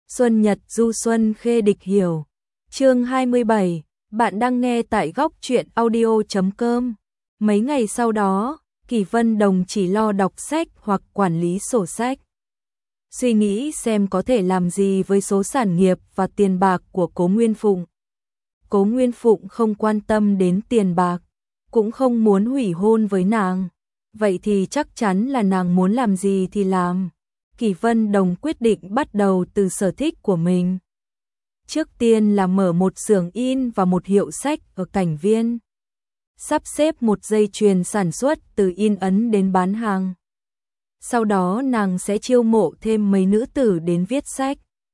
Xuân Nhật du xuân khê địch hiểu. Chương 27, bạn đang nghe tại góc truyện audio.com. Mấy ngày sau đó, Kỳ Vân Đồng chỉ lo đọc sách hoặc quản lý sổ sách. Suy nghĩ xem có thể làm gì với số sản nghiệp và tiền bạc của Cố Nguyên Phụng. Cố Nguyên Phụng không quan tâm đến tiền bạc, cũng không muốn hủy hôn với nàng. Vậy thì chắc chắn là nàng muốn làm gì thì làm. Kỳ Vân Đồng quyết định bắt đầu từ sở thích của mình. Trước tiên là mở một xưởng in và một hiệu sách ở Cảnh Viên. Sắp xếp một dây chuyền sản xuất từ in ấn đến bán hàng. Sau đó nàng sẽ chiêu mộ thêm mấy nữ tử đến viết sách.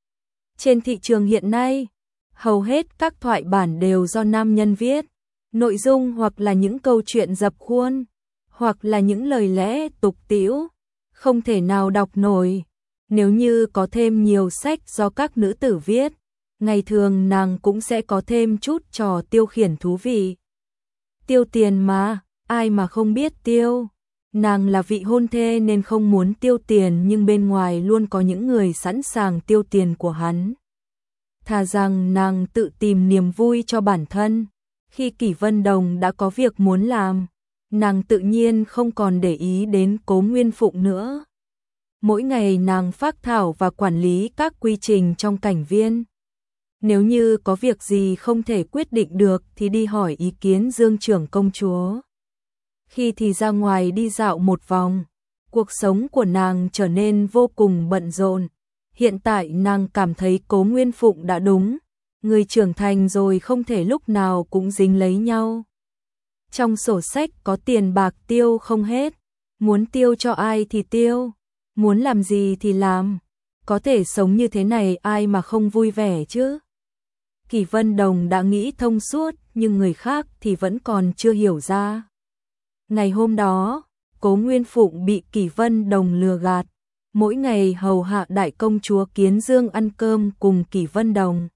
Trên thị trường hiện nay, hầu hết các thoại bản đều do nam nhân viết. Nội dung hoặc là những câu chuyện dập khuôn, hoặc là những lời lẽ tục tĩu, không thể nào đọc nổi. Nếu như có thêm nhiều sách do các nữ tử viết, ngày thường nàng cũng sẽ có thêm chút trò tiêu khiển thú vị. Tiêu tiền mà, ai mà không biết tiêu. Nàng là vị hôn thê nên không muốn tiêu tiền, nhưng bên ngoài luôn có những người sẵn sàng tiêu tiền của hắn. Thà rằng nàng tự tìm niềm vui cho bản thân. Khi Kỳ Vân Đồng đã có việc muốn làm, nàng tự nhiên không còn để ý đến Cố Nguyên Phụng nữa. Mỗi ngày nàng phác thảo và quản lý các quy trình trong Cảnh Viên. Nếu như có việc gì không thể quyết định được thì đi hỏi ý kiến Dương trưởng công chúa. Khi thì ra ngoài đi dạo một vòng, cuộc sống của nàng trở nên vô cùng bận rộn. Hiện tại nàng cảm thấy Cố Nguyên Phụng đã đúng. Người trưởng thành rồi không thể lúc nào cũng dính lấy nhau. Trong sổ sách có tiền bạc tiêu không hết. Muốn tiêu cho ai thì tiêu. Muốn làm gì thì làm. Có thể sống như thế này ai mà không vui vẻ chứ. Kỳ Vân Đồng đã nghĩ thông suốt, nhưng người khác thì vẫn còn chưa hiểu ra. Ngày hôm đó, Cố Nguyên Phụng bị Kỳ Vân Đồng lừa gạt. Mỗi ngày hầu hạ đại công chúa Kiến Dương ăn cơm cùng Kỳ Vân Đồng.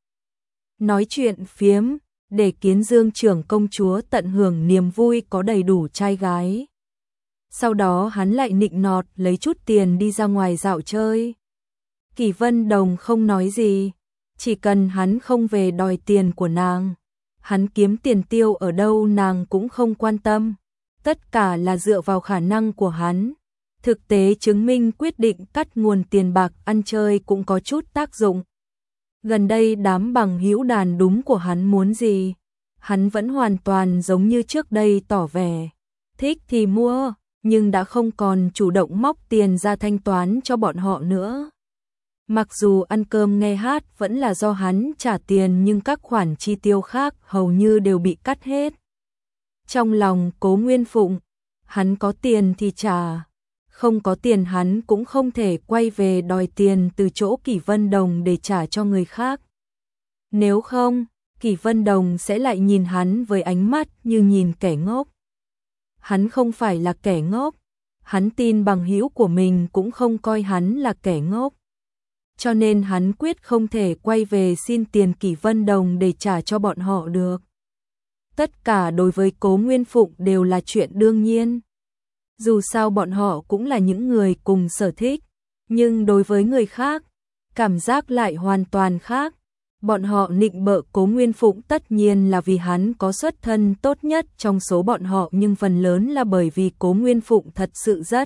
Nói chuyện phiếm, để Kiến Dương trưởng công chúa tận hưởng niềm vui có đầy đủ trai gái. Sau đó hắn lại nịnh nọt lấy chút tiền đi ra ngoài dạo chơi. Kỳ Vân Đồng không nói gì, chỉ cần hắn không về đòi tiền của nàng. Hắn kiếm tiền tiêu ở đâu nàng cũng không quan tâm. Tất cả là dựa vào khả năng của hắn. Thực tế chứng minh quyết định cắt nguồn tiền bạc ăn chơi cũng có chút tác dụng. Gần đây đám bằng hữu đàn đúng của hắn muốn gì, hắn vẫn hoàn toàn giống như trước đây tỏ vẻ. Thích thì mua, nhưng đã không còn chủ động móc tiền ra thanh toán cho bọn họ nữa. Mặc dù ăn cơm nghe hát vẫn là do hắn trả tiền, nhưng các khoản chi tiêu khác hầu như đều bị cắt hết. Trong lòng Cố Nguyên Phụng, hắn có tiền thì trả. Không có tiền hắn cũng không thể quay về đòi tiền từ chỗ Kỳ Vân Đồng để trả cho người khác. Nếu không, Kỳ Vân Đồng sẽ lại nhìn hắn với ánh mắt như nhìn kẻ ngốc. Hắn không phải là kẻ ngốc, hắn tin bằng hữu của mình cũng không coi hắn là kẻ ngốc. Cho nên hắn quyết không thể quay về xin tiền Kỳ Vân Đồng để trả cho bọn họ được. Tất cả đối với Cố Nguyên Phụng đều là chuyện đương nhiên. Dù sao bọn họ cũng là những người cùng sở thích, nhưng đối với người khác, cảm giác lại hoàn toàn khác. Bọn họ nịnh bợ Cố Nguyên Phụng tất nhiên là vì hắn có xuất thân tốt nhất trong số bọn họ, nhưng phần lớn là bởi vì Cố Nguyên Phụng thật sự rất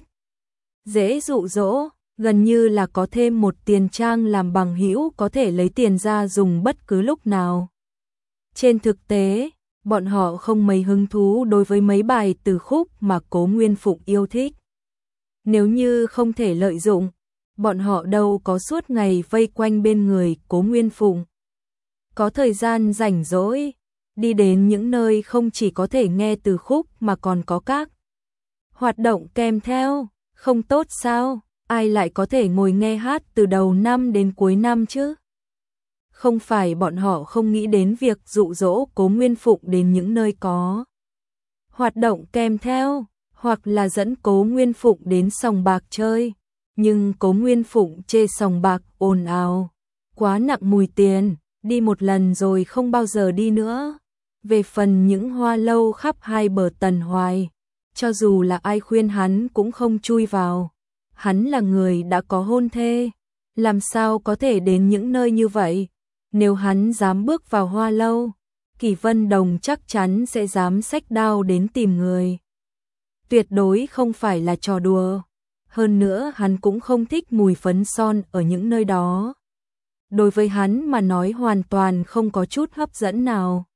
dễ dụ dỗ, gần như là có thêm một tiền trang làm bằng hữu có thể lấy tiền ra dùng bất cứ lúc nào. Trên thực tế, bọn họ không mấy hứng thú đối với mấy bài từ khúc mà Cố Nguyên Phụng yêu thích. Nếu như không thể lợi dụng, bọn họ đâu có suốt ngày vây quanh bên người Cố Nguyên Phụng. Có thời gian rảnh rỗi, đi đến những nơi không chỉ có thể nghe từ khúc mà còn có các hoạt động kèm theo, không tốt sao? Ai lại có thể ngồi nghe hát từ đầu năm đến cuối năm chứ? Không phải bọn họ không nghĩ đến việc dụ dỗ Cố Nguyên Phụng đến những nơi có hoạt động kèm theo, hoặc là dẫn Cố Nguyên Phụng đến sòng bạc chơi. Nhưng Cố Nguyên Phụng chê sòng bạc ồn ào, quá nặng mùi tiền, đi một lần rồi không bao giờ đi nữa. Về phần những hoa lâu khắp hai bờ Tần Hoài, cho dù là ai khuyên hắn cũng không chui vào. Hắn là người đã có hôn thê, làm sao có thể đến những nơi như vậy? Nếu hắn dám bước vào Hoa Lâu, Kỷ Vân Đồng chắc chắn sẽ dám xách đao đến tìm người. Tuyệt đối không phải là trò đùa. Hơn nữa hắn cũng không thích mùi phấn son ở những nơi đó. Đối với hắn mà nói hoàn toàn không có chút hấp dẫn nào.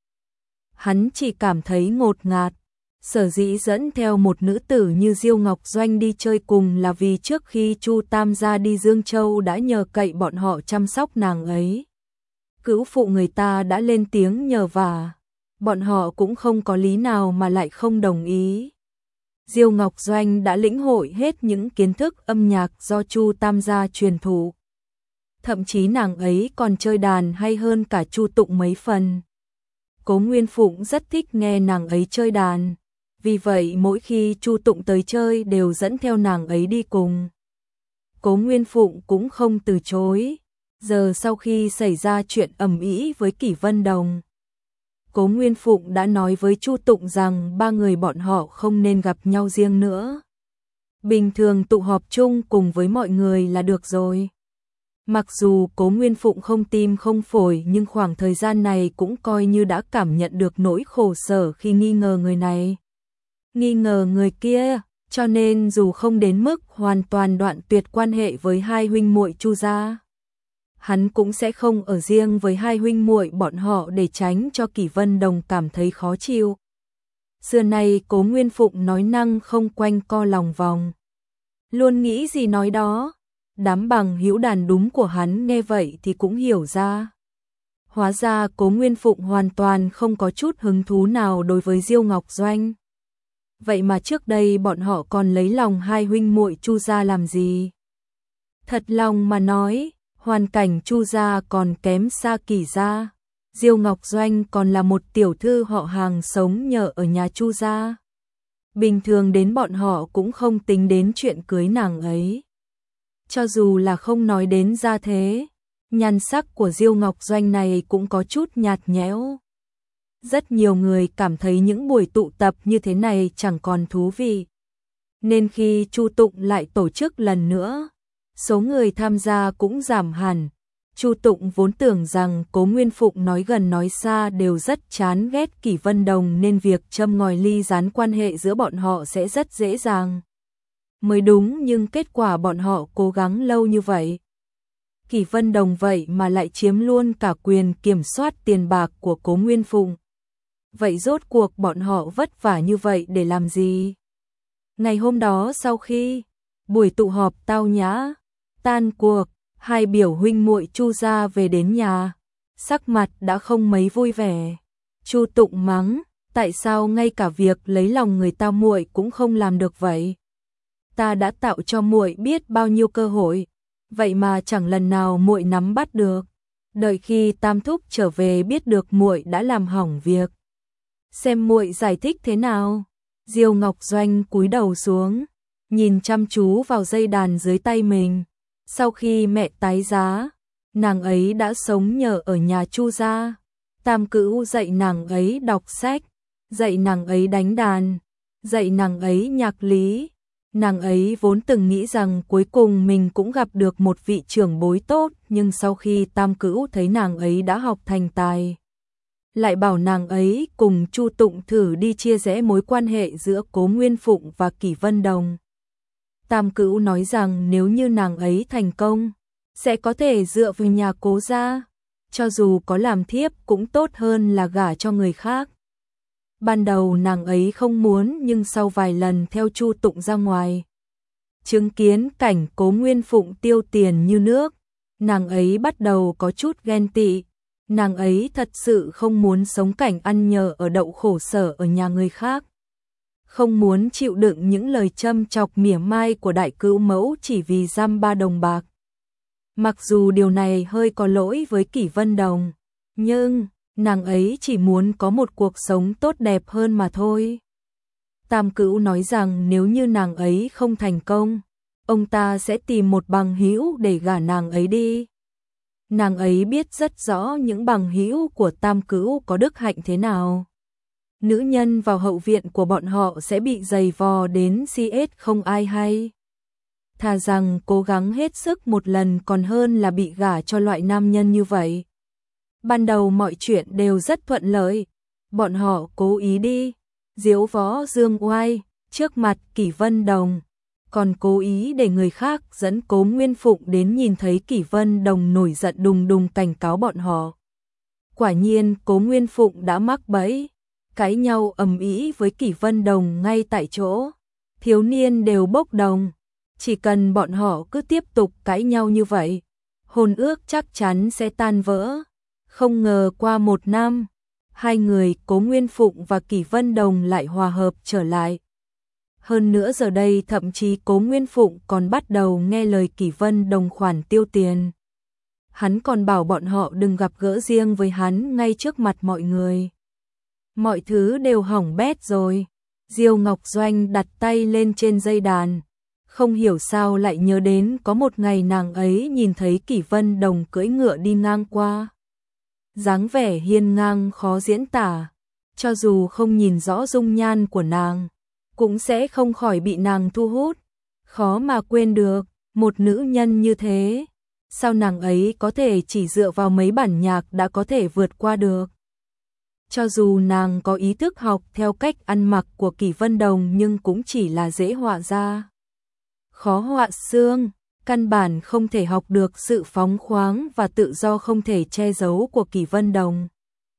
Hắn chỉ cảm thấy ngột ngạt. Sở dĩ dẫn theo một nữ tử như Diêu Ngọc Doanh đi chơi cùng là vì trước khi Chu Tam gia đi Dương Châu đã nhờ cậy bọn họ chăm sóc nàng ấy. Cữu phụ người ta đã lên tiếng nhờ vả, bọn họ cũng không có lý nào mà lại không đồng ý. Diêu Ngọc Doanh đã lĩnh hội hết những kiến thức âm nhạc do Chu Tam gia truyền thụ. Thậm chí nàng ấy còn chơi đàn hay hơn cả Chu Tụng mấy phần. Cố Nguyên Phụng rất thích nghe nàng ấy chơi đàn, vì vậy mỗi khi Chu Tụng tới chơi đều dẫn theo nàng ấy đi cùng. Cố Nguyên Phụng cũng không từ chối. Giờ sau khi xảy ra chuyện ầm ĩ với Kỷ Vân Đồng, Cố Nguyên Phụng đã nói với Chu Tụng rằng ba người bọn họ không nên gặp nhau riêng nữa. Bình thường tụ họp chung cùng với mọi người là được rồi. Mặc dù Cố Nguyên Phụng không tim không phổi nhưng khoảng thời gian này cũng coi như đã cảm nhận được nỗi khổ sở khi nghi ngờ người này, nghi ngờ người kia, cho nên dù không đến mức hoàn toàn đoạn tuyệt quan hệ với hai huynh muội Chu gia, hắn cũng sẽ không ở riêng với hai huynh muội bọn họ để tránh cho Kỷ Vân Đồng cảm thấy khó chịu. Xưa nay Cố Nguyên Phụng nói năng không quanh co lòng vòng, luôn nghĩ gì nói đó. Đám bằng hữu đàn đúng của hắn nghe vậy thì cũng hiểu ra. Hóa ra Cố Nguyên Phụng hoàn toàn không có chút hứng thú nào đối với Diêu Ngọc Doanh. Vậy mà trước đây bọn họ còn lấy lòng hai huynh muội Chu gia làm gì? Thật lòng mà nói, hoàn cảnh Chu gia còn kém xa Kỷ gia. Diêu Ngọc Doanh còn là một tiểu thư họ hàng sống nhờ ở nhà Chu gia. Bình thường đến bọn họ cũng không tính đến chuyện cưới nàng ấy. Cho dù là không nói đến gia thế, nhan sắc của Diêu Ngọc Doanh này cũng có chút nhạt nhẽo. Rất nhiều người cảm thấy những buổi tụ tập như thế này chẳng còn thú vị. Nên khi Chu Tụng lại tổ chức lần nữa, số người tham gia cũng giảm hẳn. Chu Tụng vốn tưởng rằng Cố Nguyên Phụng nói gần nói xa đều rất chán ghét Kỷ Vân Đồng nên việc châm ngòi ly gián quan hệ giữa bọn họ sẽ rất dễ dàng. Mới đúng, nhưng kết quả bọn họ cố gắng lâu như vậy. Kỷ Vân Đồng vậy mà lại chiếm luôn cả quyền kiểm soát tiền bạc của Cố Nguyên Phụng. Vậy rốt cuộc bọn họ vất vả như vậy để làm gì? Ngày hôm đó sau khi buổi tụ họp tao nhã tan cuộc, hai biểu huynh muội Chu gia về đến nhà, sắc mặt đã không mấy vui vẻ. Chu Tụng mắng, tại sao ngay cả việc lấy lòng người ta muội cũng không làm được vậy? Ta đã tạo cho muội biết bao nhiêu cơ hội, vậy mà chẳng lần nào muội nắm bắt được. Đợi khi Tam thúc trở về biết được muội đã làm hỏng việc, xem muội giải thích thế nào. Diêu Ngọc Doanh cúi đầu xuống, nhìn chăm chú vào dây đàn dưới tay mình. Sau khi mẹ tái giá, nàng ấy đã sống nhờ ở nhà Chu gia. Tam Cữu dạy nàng ấy đọc sách, dạy nàng ấy đánh đàn, dạy nàng ấy nhạc lý. Nàng ấy vốn từng nghĩ rằng cuối cùng mình cũng gặp được một vị trưởng bối tốt, nhưng sau khi Tam Cữu thấy nàng ấy đã học thành tài, lại bảo nàng ấy cùng Chu Tụng thử đi chia rẽ mối quan hệ giữa Cố Nguyên Phụng và Kỷ Vân Đồng. Tam Cữu nói rằng nếu như nàng ấy thành công, sẽ có thể dựa vào nhà Cố gia, cho dù có làm thiếp cũng tốt hơn là gả cho người khác. Ban đầu nàng ấy không muốn, nhưng sau vài lần theo Chu Tụng ra ngoài, chứng kiến cảnh Cố Nguyên Phụng tiêu tiền như nước, nàng ấy bắt đầu có chút ghen tị. Nàng ấy thật sự không muốn sống cảnh ăn nhờ ở đậu khổ sở ở nhà người khác. Không muốn chịu đựng những lời châm chọc mỉa mai của đại cữu mẫu chỉ vì dăm 3 đồng bạc. Mặc dù điều này hơi có lỗi với Kỷ Vân Đồng, nhưng nàng ấy chỉ muốn có một cuộc sống tốt đẹp hơn mà thôi. Tam Cữu nói rằng nếu như nàng ấy không thành công, ông ta sẽ tìm một bằng hữu để gả nàng ấy đi. Nàng ấy biết rất rõ những bằng hữu của Tam Cữu có đức hạnh thế nào. Nữ nhân vào hậu viện của bọn họ sẽ bị giày vò đến CS không ai hay. thà rằng cố gắng hết sức một lần còn hơn là bị gả cho loại nam nhân như vậy. Ban đầu mọi chuyện đều rất thuận lợi, bọn họ cố ý đi diếu võ dương oai trước mặt Kỷ Vân Đồng, còn cố ý để người khác dẫn Cố Nguyên Phụng đến nhìn thấy Kỷ Vân Đồng nổi giận đùng đùng cảnh cáo bọn họ. Quả nhiên Cố Nguyên Phụng đã mắc bẫy, cãi nhau ầm ĩ với Kỷ Vân Đồng ngay tại chỗ. Thiếu niên đều bốc đồng, chỉ cần bọn họ cứ tiếp tục cãi nhau như vậy, hôn ước chắc chắn sẽ tan vỡ. Không ngờ qua 1 năm, hai người Cố Nguyên Phụng và Kỷ Vân Đồng lại hòa hợp trở lại. Hơn nữa giờ đây thậm chí Cố Nguyên Phụng còn bắt đầu nghe lời Kỷ Vân Đồng khoản tiêu tiền. Hắn còn bảo bọn họ đừng gặp gỡ riêng với hắn ngay trước mặt mọi người. Mọi thứ đều hỏng bét rồi. Diêu Ngọc Doanh đặt tay lên trên dây đàn, không hiểu sao lại nhớ đến có một ngày nàng ấy nhìn thấy Kỷ Vân Đồng cưỡi ngựa đi ngang qua. Dáng vẻ hiên ngang khó diễn tả, cho dù không nhìn rõ dung nhan của nàng, cũng sẽ không khỏi bị nàng thu hút. Khó mà quên được, một nữ nhân như thế, sao nàng ấy có thể chỉ dựa vào mấy bản nhạc đã có thể vượt qua được. Cho dù nàng có ý thức học theo cách ăn mặc của Kỷ Vân Đồng nhưng cũng chỉ là dễ họa ra, khó họa xương, căn bản không thể học được sự phóng khoáng và tự do không thể che giấu của Kỷ Vân Đồng.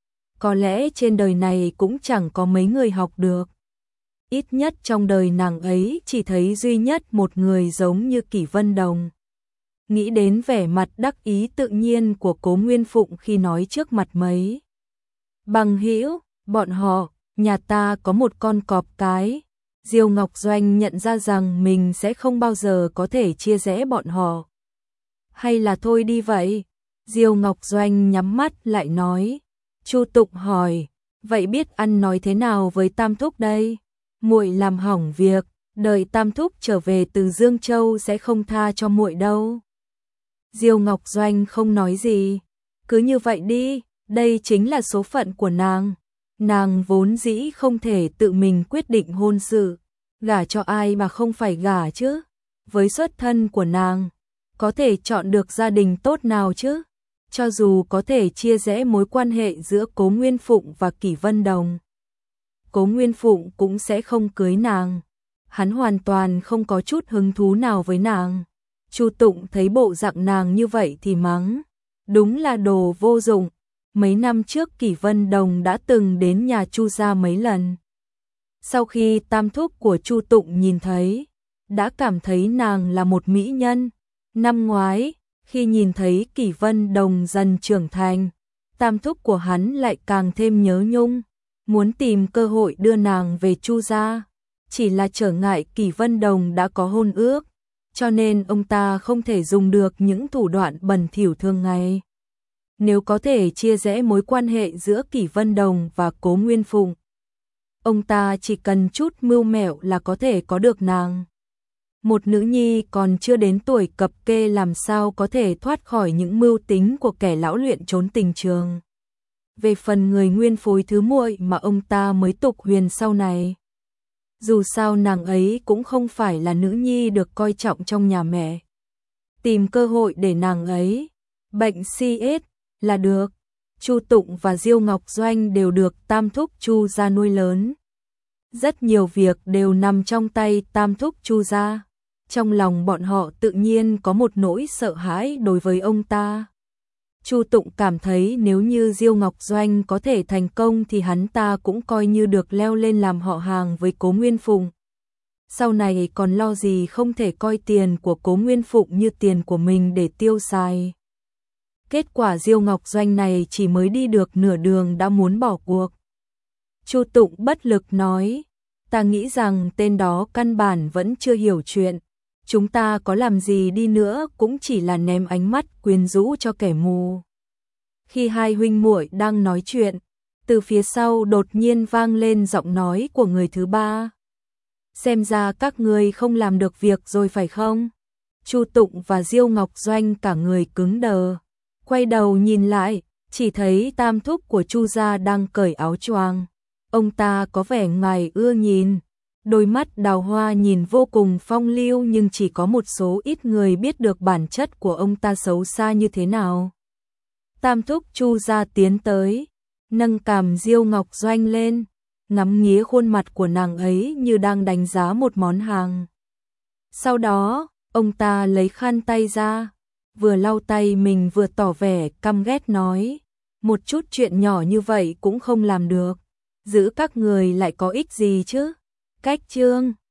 Có lẽ trên đời này cũng chẳng có mấy người học được. Ít nhất trong đời nàng ấy chỉ thấy duy nhất một người giống như Kỷ Vân Đồng. Nghĩ đến vẻ mặt đắc ý tự nhiên của Cố Nguyên Phụng khi nói trước mặt mấy bằng hữu, bọn họ, nhà ta có một con cọp cái. Diêu Ngọc Doanh nhận ra rằng mình sẽ không bao giờ có thể chia rẽ bọn họ. Hay là thôi đi vậy? Diêu Ngọc Doanh nhắm mắt lại nói. Chu Tụng hỏi, vậy biết ăn nói thế nào với Tam Thúc đây? Muội làm hỏng việc, đợi Tam Thúc trở về từ Dương Châu sẽ không tha cho muội đâu. Diêu Ngọc Doanh không nói gì, cứ như vậy đi, đây chính là số phận của nàng. Nàng vốn dĩ không thể tự mình quyết định hôn sự, gả cho ai mà không phải gả chứ. Với xuất thân của nàng, có thể chọn được gia đình tốt nào chứ. Cho dù có thể chia rẽ mối quan hệ giữa Cố Nguyên Phụng và Kỷ Vân Đồng, Cố Nguyên Phụng cũng sẽ không cưới nàng. Hắn hoàn toàn không có chút hứng thú nào với nàng. Chu Tụng thấy bộ dạng nàng như vậy thì mắng, đúng là đồ vô dụng. Mấy năm trước Kỷ Vân Đồng đã từng đến nhà Chu gia mấy lần. Sau khi Tam Thúc của Chu Tụng nhìn thấy, đã cảm thấy nàng là một mỹ nhân. Năm ngoái, khi nhìn thấy Kỷ Vân Đồng dần trưởng thành, Tam Thúc của hắn lại càng thêm nhớ nhung, muốn tìm cơ hội đưa nàng về Chu gia. Chỉ là trở ngại Kỷ Vân Đồng đã có hôn ước, cho nên ông ta không thể dùng được những thủ đoạn bẩn thỉu thường ngày. Nếu có thể chia rẽ mối quan hệ giữa Kỷ Vân Đồng và Cố Nguyên Phụng, ông ta chỉ cần chút mưu mẹo là có thể có được nàng. Một nữ nhi còn chưa đến tuổi cập kê làm sao có thể thoát khỏi những mưu tính của kẻ lão luyện trốn tình trường. Về phần người nguyên phối thứ muội mà ông ta mới tục huyền sau này, dù sao nàng ấy cũng không phải là nữ nhi được coi trọng trong nhà mẹ. Tìm cơ hội để nàng ấy bệnh CS là được. Chu Tụng và Diêu Ngọc Doanh đều được Tam Thúc Chu gia nuôi lớn. Rất nhiều việc đều nằm trong tay Tam Thúc Chu gia. Trong lòng bọn họ tự nhiên có một nỗi sợ hãi đối với ông ta. Chu Tụng cảm thấy nếu như Diêu Ngọc Doanh có thể thành công thì hắn ta cũng coi như được leo lên làm họ hàng với Cố Nguyên Phụng. Sau này còn lo gì không thể coi tiền của Cố Nguyên Phụng như tiền của mình để tiêu xài. Kết quả Diêu Ngọc Doanh này chỉ mới đi được nửa đường đã muốn bỏ cuộc. Chu Tụng bất lực nói, ta nghĩ rằng tên đó căn bản vẫn chưa hiểu chuyện. Chúng ta có làm gì đi nữa cũng chỉ là ném ánh mắt quyến rũ cho kẻ mù. Khi hai huynh muội đang nói chuyện, từ phía sau đột nhiên vang lên giọng nói của người thứ ba. Xem ra các ngươi không làm được việc rồi phải không? Chu Tụng và Diêu Ngọc Doanh cả người cứng đờ. Quay đầu nhìn lại, chỉ thấy Tam Thúc của Chu gia đang cởi áo choàng. Ông ta có vẻ ngài ưa nhìn, Đôi mắt đào hoa nhìn vô cùng phong lưu nhưng chỉ có một số ít người biết được bản chất của ông ta xấu xa như thế nào. Tam thúc Chu gia tiến tới, nâng cằm Diêu Ngọc Doanh lên, ngắm nghía khuôn mặt của nàng ấy như đang đánh giá một món hàng. Sau đó, ông ta lấy khăn tay ra, vừa lau tay mình vừa tỏ vẻ căm ghét nói, một chút chuyện nhỏ như vậy cũng không làm được, giữ các người lại có ích gì chứ? Cách chương